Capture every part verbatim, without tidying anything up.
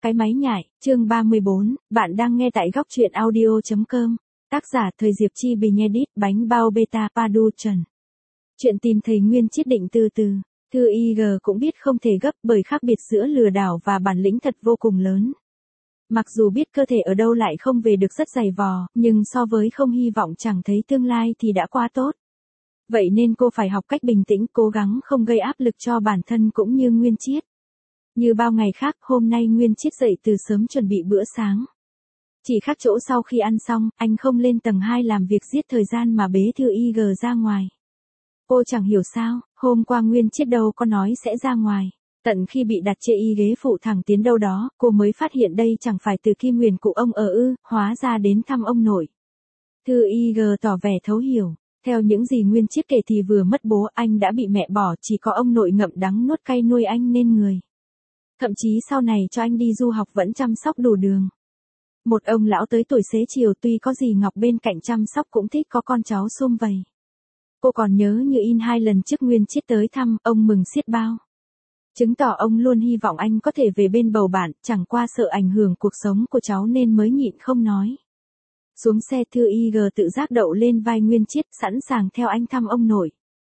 Cái máy nhại, chương ba mươi bốn, bạn đang nghe tại góc truyện audio chấm com. Tác giả Thời Diệp Chi Bình Edit, bánh bao beta Padu Trần. Chuyện tìm thầy Nguyên Chiết định từ từ. Thư i giê cũng biết không thể gấp bởi khác biệt giữa lừa đảo và bản lĩnh thật vô cùng lớn. Mặc dù biết cơ thể ở đâu lại không về được rất dày vò, nhưng so với không hy vọng chẳng thấy tương lai thì đã quá tốt. Vậy nên cô phải học cách bình tĩnh, cố gắng không gây áp lực cho bản thân cũng như Nguyên Chiết. Như bao ngày khác, hôm nay Nguyên Chiết dậy từ sớm chuẩn bị bữa sáng. Chỉ khác chỗ sau khi ăn xong, anh không lên tầng hai làm việc giết thời gian mà bế Thư i giê ra ngoài. Cô chẳng hiểu sao, hôm qua Nguyên Chiết đâu có nói sẽ ra ngoài. Tận khi bị đặt chê y ghế phụ thẳng tiến đâu đó, cô mới phát hiện đây chẳng phải Từ Kim Nguyền cụ ông ở ư, hóa ra đến thăm ông nội. Thư i giê tỏ vẻ thấu hiểu. Theo những gì Nguyên Chiết kể thì vừa mất bố anh đã bị mẹ bỏ, chỉ có ông nội ngậm đắng nuốt cay nuôi anh nên người. Thậm chí sau này cho anh đi du học vẫn chăm sóc đủ đường. Một ông lão tới tuổi xế chiều tuy có dì Ngọc bên cạnh chăm sóc cũng thích có con cháu sum vầy. Cô còn nhớ như in hai lần trước Nguyên Chiết tới thăm, ông mừng xiết bao. Chứng tỏ ông luôn hy vọng anh có thể về bên bầu bạn, chẳng qua sợ ảnh hưởng cuộc sống của cháu nên mới nhịn không nói. Xuống xe, Thư i giê tự giác đậu lên vai Nguyên Chiết, sẵn sàng theo anh thăm ông nội.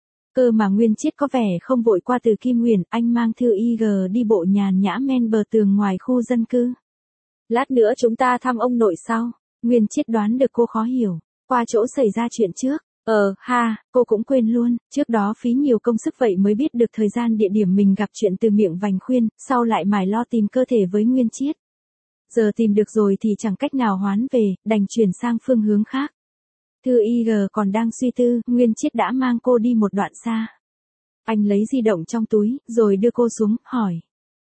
Cơ mà Nguyên Chiết có vẻ không vội qua Từ Kim Nguyền, anh mang Thư i giê đi bộ nhàn nhã men bờ tường ngoài khu dân cư. Lát nữa chúng ta thăm ông nội sau. Nguyên Chiết đoán được cô khó hiểu, qua chỗ xảy ra chuyện trước. Ờ, ha, cô cũng quên luôn, trước đó phí nhiều công sức vậy mới biết được thời gian địa điểm mình gặp chuyện từ miệng vành khuyên, sau lại mải lo tìm cơ thể với Nguyên Chiết. Giờ tìm được rồi thì chẳng cách nào hoán về, đành chuyển sang phương hướng khác. Thư i giê còn đang suy tư, Nguyên Chiết đã mang cô đi một đoạn xa. Anh lấy di động trong túi, rồi đưa cô xuống, hỏi.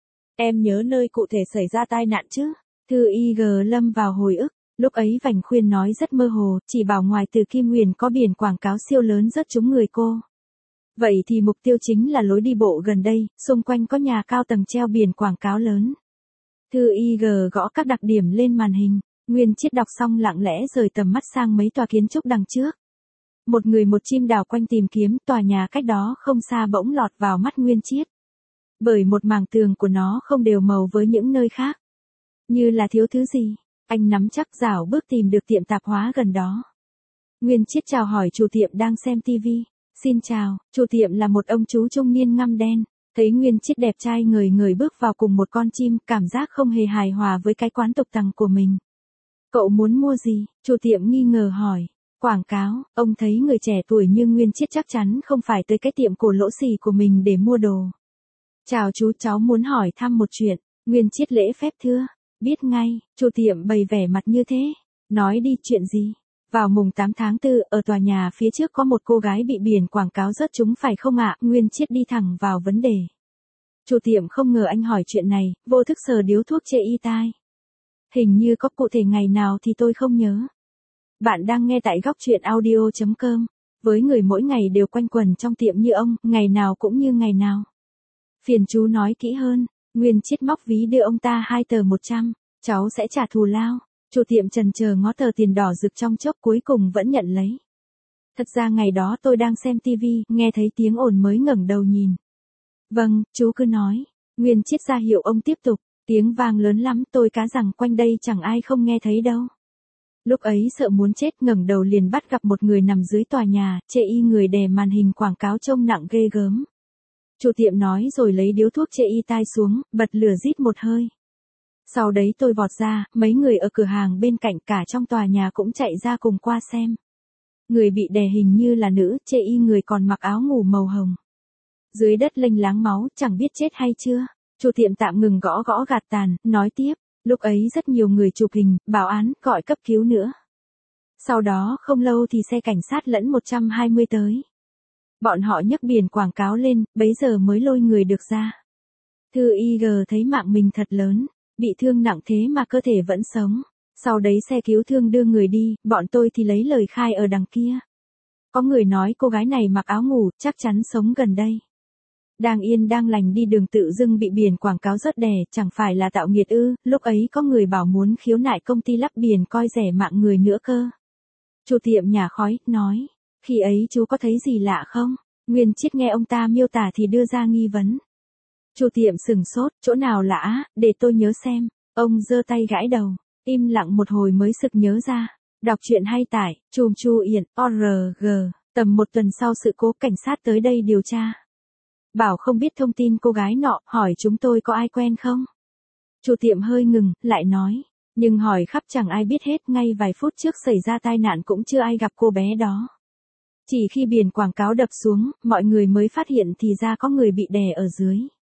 Em nhớ nơi cụ thể xảy ra tai nạn chứ? Thư i giê lâm vào hồi ức, lúc ấy vành khuyên nói rất mơ hồ, chỉ bảo ngoài Từ Kim Nguyền có biển quảng cáo siêu lớn rất trúng người cô. Vậy thì mục tiêu chính là lối đi bộ gần đây, xung quanh có nhà cao tầng treo biển quảng cáo lớn. Thư i giê gõ các đặc điểm lên màn hình. Nguyên Chiết đọc xong lặng lẽ rời tầm mắt sang mấy tòa kiến trúc đằng trước. Một người một chim đảo quanh tìm kiếm, tòa nhà cách đó không xa bỗng lọt vào mắt Nguyên Chiết. Bởi một mảng tường của nó không đều màu với những nơi khác. Như là thiếu thứ gì, anh nắm chắc rảo bước tìm được tiệm tạp hóa gần đó. Nguyên Chiết chào hỏi chủ tiệm đang xem tivi. Xin chào, chủ tiệm là một ông chú trung niên ngăm đen. Thấy Nguyên Chiết đẹp trai ngời ngời bước vào cùng một con chim, cảm giác không hề hài hòa với cái quán tục tằng của mình. Cậu muốn mua gì? Chủ tiệm nghi ngờ hỏi. Quảng cáo, ông thấy người trẻ tuổi như Nguyên Chiết chắc chắn không phải tới cái tiệm cổ lỗ xì của mình để mua đồ. Chào chú, cháu muốn hỏi thăm một chuyện. Nguyên Chiết lễ phép thưa. Biết ngay, chủ tiệm bày vẻ mặt như thế. Nói đi, chuyện gì? Vào mùng tám tháng tư, ở tòa nhà phía trước có một cô gái bị biển quảng cáo rớt trúng phải không ạ? Nguyên Chiết đi thẳng vào vấn đề. Chủ tiệm không ngờ anh hỏi chuyện này, vô thức sờ điếu thuốc chê y tai. Hình như có cụ thể ngày nào thì tôi không nhớ. Bạn đang nghe tại góc truyện audio chấm com. Với người mỗi ngày đều quanh quẩn trong tiệm như ông, ngày nào cũng như ngày nào. Phiền chú nói kỹ hơn. Nguyên Chiết móc ví đưa ông ta hai tờ một trăm. Cháu sẽ trả thù lao. Chủ tiệm chần chờ ngó tờ tiền đỏ rực trong chốc cuối cùng vẫn nhận lấy. Thật ra ngày đó tôi đang xem tivi, nghe thấy tiếng ồn mới ngẩng đầu nhìn. Vâng, chú cứ nói. Nguyên Chiết ra hiệu ông tiếp tục. Tiếng vang lớn lắm, tôi cá rằng quanh đây chẳng ai không nghe thấy đâu. Lúc ấy sợ muốn chết, ngẩng đầu liền bắt gặp một người nằm dưới tòa nhà, chê y người đè màn hình quảng cáo trông nặng ghê gớm. Chủ tiệm nói rồi lấy điếu thuốc chê y tai xuống, bật lửa rít một hơi. Sau đấy tôi vọt ra, mấy người ở cửa hàng bên cạnh cả trong tòa nhà cũng chạy ra cùng qua xem. Người bị đè hình như là nữ, chê y người còn mặc áo ngủ màu hồng. Dưới đất lênh láng máu, chẳng biết chết hay chưa. Chủ tiệm tạm ngừng gõ gõ gạt tàn, nói tiếp, lúc ấy rất nhiều người chụp hình, báo án, gọi cấp cứu nữa. Sau đó không lâu thì xe cảnh sát lẫn một trăm hai mươi tới. Bọn họ nhấc biển quảng cáo lên, bấy giờ mới lôi người được ra. Thư i giê thấy mạng mình thật lớn, bị thương nặng thế mà cơ thể vẫn sống. Sau đấy xe cứu thương đưa người đi, bọn tôi thì lấy lời khai ở đằng kia. Có người nói cô gái này mặc áo ngủ, chắc chắn sống gần đây. Đang yên đang lành đi đường tự dưng bị biển quảng cáo rớt đè, chẳng phải là tạo nghiệt ư? Lúc ấy có người bảo muốn khiếu nại công ty lắp biển coi rẻ mạng người nữa cơ. Chủ tiệm nhả khói, nói, khi ấy chú có thấy gì lạ không? Nguyên Chiết nghe ông ta miêu tả thì đưa ra nghi vấn. Chủ tiệm sừng sốt, chỗ nào lạ, để tôi nhớ xem. Ông giơ tay gãi đầu, im lặng một hồi mới sực nhớ ra. Đọc truyện hay tải, chùm Chu Yển, o rờ giê, tầm một tuần sau sự cố cảnh sát tới đây điều tra. Bảo không biết thông tin cô gái nọ, hỏi chúng tôi có ai quen không? Chủ tiệm hơi ngừng, lại nói. Nhưng hỏi khắp chẳng ai biết hết, ngay vài phút trước xảy ra tai nạn cũng chưa ai gặp cô bé đó. Chỉ khi biển quảng cáo đập xuống, mọi người mới phát hiện thì ra có người bị đè ở dưới.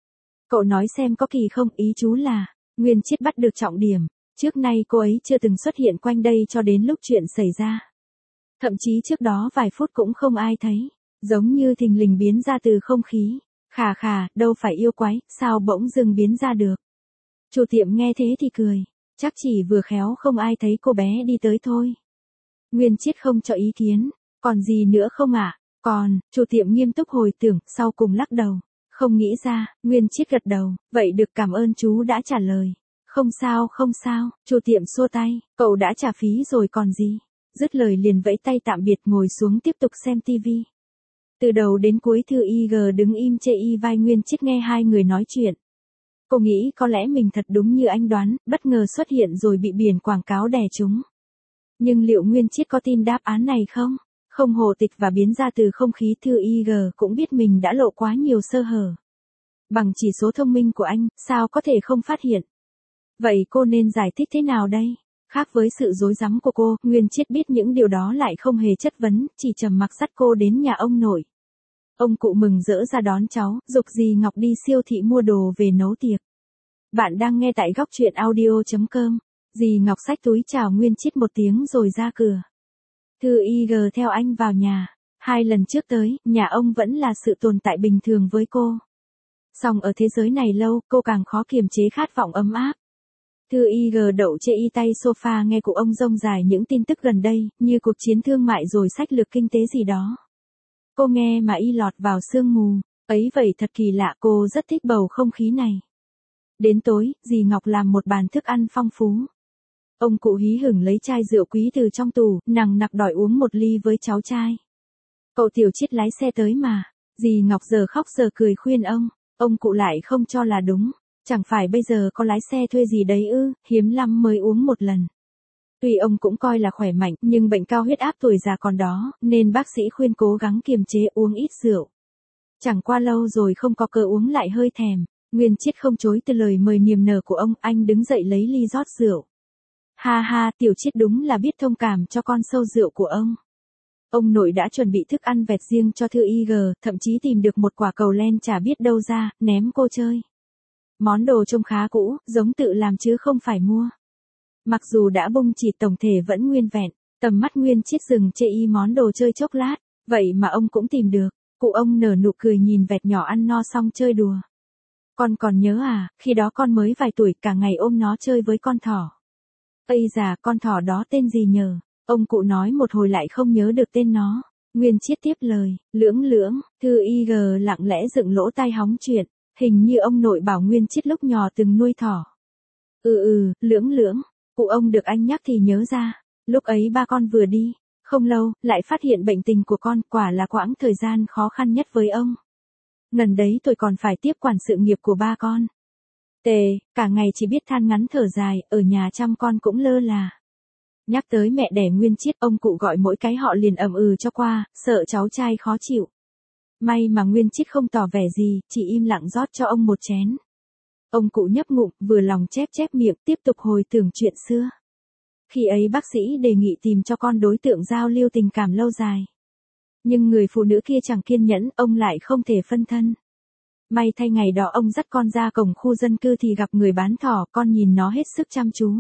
Cậu nói xem có kỳ không, ý chú là, Nguyên Chiết bắt được trọng điểm. Trước nay cô ấy chưa từng xuất hiện quanh đây cho đến lúc chuyện xảy ra. Thậm chí trước đó vài phút cũng không ai thấy, giống như thình lình biến ra từ không khí. Khà khà, đâu phải yêu quái, sao bỗng dưng biến ra được. Chủ tiệm nghe thế thì cười, chắc chỉ vừa khéo không ai thấy cô bé đi tới thôi. Nguyên Chiết không cho ý kiến, còn gì nữa không ạ? À? Còn, chủ tiệm nghiêm túc hồi tưởng, sau cùng lắc đầu. Không nghĩ ra, Nguyên Chiết gật đầu, vậy được, cảm ơn chú đã trả lời. Không sao không sao, chủ tiệm xua tay, cậu đã trả phí rồi còn gì. Dứt lời liền vẫy tay tạm biệt, ngồi xuống tiếp tục xem tivi. Từ đầu đến cuối Thư i giê đứng im chê y vai Nguyên Chiết nghe hai người nói chuyện. Cô nghĩ có lẽ mình thật đúng như anh đoán, bất ngờ xuất hiện rồi bị biển quảng cáo đè trúng. Nhưng liệu Nguyên Chiết có tin đáp án này không? Không hồ tịch và biến ra từ không khí, Thư i giê cũng biết mình đã lộ quá nhiều sơ hở. Bằng chỉ số thông minh của anh, sao có thể không phát hiện? Vậy cô nên giải thích thế nào đây? Khác với sự rối rắm của cô, Nguyên Chiết biết những điều đó lại không hề chất vấn, chỉ trầm mặc dắt cô đến nhà ông nội. Ông cụ mừng rỡ ra đón cháu, giục dì Ngọc đi siêu thị mua đồ về nấu tiệc. Bạn đang nghe tại góc truyện audio chấm com. Dì Ngọc xách túi chào Nguyên Chiết một tiếng rồi ra cửa. Thư i giê theo anh vào nhà. Hai lần trước tới, nhà ông vẫn là sự tồn tại bình thường với cô. Song ở thế giới này lâu, cô càng khó kiềm chế khát vọng ấm áp. Thư i giê đậu chê y tay sofa nghe cụ ông rông dài những tin tức gần đây, như cuộc chiến thương mại rồi sách lược kinh tế gì đó. Cô nghe mà y lọt vào sương mù, ấy vậy thật kỳ lạ, cô rất thích bầu không khí này. Đến tối, dì Ngọc làm một bàn thức ăn phong phú. Ông cụ hí hửng lấy chai rượu quý từ trong tủ, nằng nặc đòi uống một ly với cháu trai. Cậu Tiểu Chiết lái xe tới mà. Dì Ngọc giờ khóc giờ cười khuyên ông, ông cụ lại không cho là đúng. Chẳng phải bây giờ có lái xe thuê gì đấy ư, hiếm lắm mới uống một lần. Tuy ông cũng coi là khỏe mạnh, nhưng bệnh cao huyết áp tuổi già còn đó, nên bác sĩ khuyên cố gắng kiềm chế uống ít rượu. Chẳng qua lâu rồi không có cơ uống lại hơi thèm. Nguyên Chiết không chối từ lời mời niềm nở của ông, anh đứng dậy lấy ly rót rượu. Ha ha, Tiểu Chiết đúng là biết thông cảm cho con sâu rượu của ông. Ông nội đã chuẩn bị thức ăn vẹt riêng cho Thư i giê, thậm chí tìm được một quả cầu len chả biết đâu ra, ném cô chơi. Món đồ trông khá cũ, giống tự làm chứ không phải mua. Mặc dù đã bung chỉ, tổng thể vẫn nguyên vẹn. Tầm mắt Nguyên Chiết dừng chê y món đồ chơi chốc lát, vậy mà ông cũng tìm được. Cụ ông nở nụ cười nhìn vẹt nhỏ ăn no xong chơi đùa. Con còn nhớ à, khi đó con mới vài tuổi, cả ngày ôm nó chơi với con thỏ. Ây già, con thỏ đó tên gì nhờ? Ông cụ nói một hồi lại không nhớ được tên nó. Nguyên Chiết tiếp lời, Lưỡng Lưỡng. Thư i giê lặng lẽ dựng lỗ tai hóng chuyện. Hình như ông nội bảo Nguyên Chiết lúc nhỏ từng nuôi thỏ. Ừ ừ, Lưỡng Lưỡng. Cụ ông được anh nhắc thì nhớ ra. Lúc ấy ba con vừa đi, không lâu, lại phát hiện bệnh tình của con, quả là quãng thời gian khó khăn nhất với ông. Ngần đấy tôi còn phải tiếp quản sự nghiệp của ba con. Tề, cả ngày chỉ biết than ngắn thở dài, ở nhà chăm con cũng lơ là. Nhắc tới mẹ đẻ Nguyên Chiết, ông cụ gọi mỗi cái họ liền ậm ừ cho qua, sợ cháu trai khó chịu. May mà Nguyên Chiết không tỏ vẻ gì, chỉ im lặng rót cho ông một chén. Ông cụ nhấp ngụm, vừa lòng chép chép miệng, tiếp tục hồi tưởng chuyện xưa. Khi ấy bác sĩ đề nghị tìm cho con đối tượng giao lưu tình cảm lâu dài. Nhưng người phụ nữ kia chẳng kiên nhẫn, ông lại không thể phân thân. May thay ngày đó ông dắt con ra cổng khu dân cư thì gặp người bán thỏ, con nhìn nó hết sức chăm chú.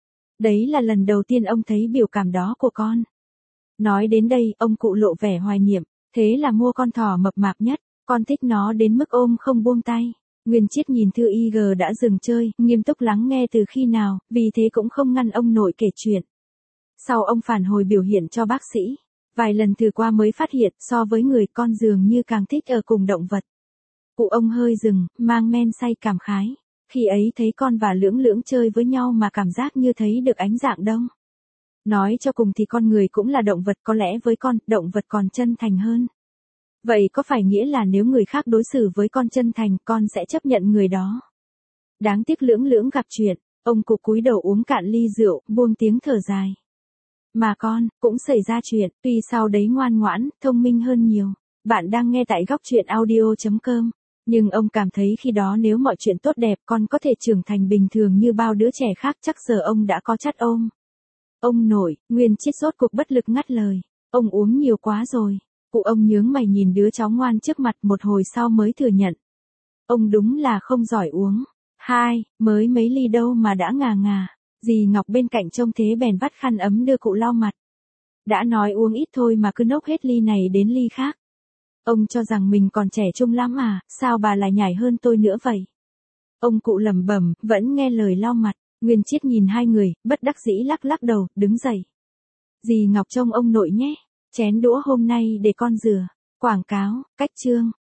Đấy là lần đầu tiên ông thấy biểu cảm đó của con. Nói đến đây, ông cụ lộ vẻ hoài niệm, thế là mua con thỏ mập mạp nhất, con thích nó đến mức ôm không buông tay. Nguyên Chiết nhìn Thư i giê đã dừng chơi, nghiêm túc lắng nghe từ khi nào, vì thế cũng không ngăn ông nội kể chuyện. Sau ông phản hồi biểu hiện cho bác sĩ. Vài lần thử qua mới phát hiện, so với người, con dường như càng thích ở cùng động vật. Cụ ông hơi dừng, mang men say cảm khái. Khi ấy thấy con và Lưỡng Lưỡng chơi với nhau mà cảm giác như thấy được ánh dạng đông. Nói cho cùng thì con người cũng là động vật, có lẽ với con, động vật còn chân thành hơn. Vậy có phải nghĩa là nếu người khác đối xử với con chân thành, con sẽ chấp nhận người đó? Đáng tiếc Lưỡng Lưỡng gặp chuyện. Ông cụ cúi đầu uống cạn ly rượu, buông tiếng thở dài. Mà con, cũng xảy ra chuyện, tuy sau đấy ngoan ngoãn, thông minh hơn nhiều. Bạn đang nghe tại góc truyện audio.com. Nhưng ông cảm thấy khi đó nếu mọi chuyện tốt đẹp con có thể trưởng thành bình thường như bao đứa trẻ khác chắc giờ ông đã có chắt ôm. Ông nội, Nguyên Chiết rốt cuộc bất lực ngắt lời. Ông uống nhiều quá rồi. Cụ ông nhướng mày nhìn đứa cháu ngoan trước mặt một hồi sau mới thừa nhận. Ông đúng là không giỏi uống. Hai, mới mấy ly đâu mà đã ngà ngà. Dì Ngọc bên cạnh trông thế bèn vắt khăn ấm đưa cụ lau mặt. Đã nói uống ít thôi mà cứ nốc hết ly này đến ly khác. Ông cho rằng mình còn trẻ trung lắm à, sao bà lại nhảy hơn tôi nữa vậy? Ông cụ lẩm bẩm, vẫn nghe lời lau mặt. Nguyên Chiết nhìn hai người, bất đắc dĩ lắc lắc đầu, đứng dậy. Dì Ngọc trông ông nội nhé. Chén đũa hôm nay để con rửa. Quảng cáo, cách chương.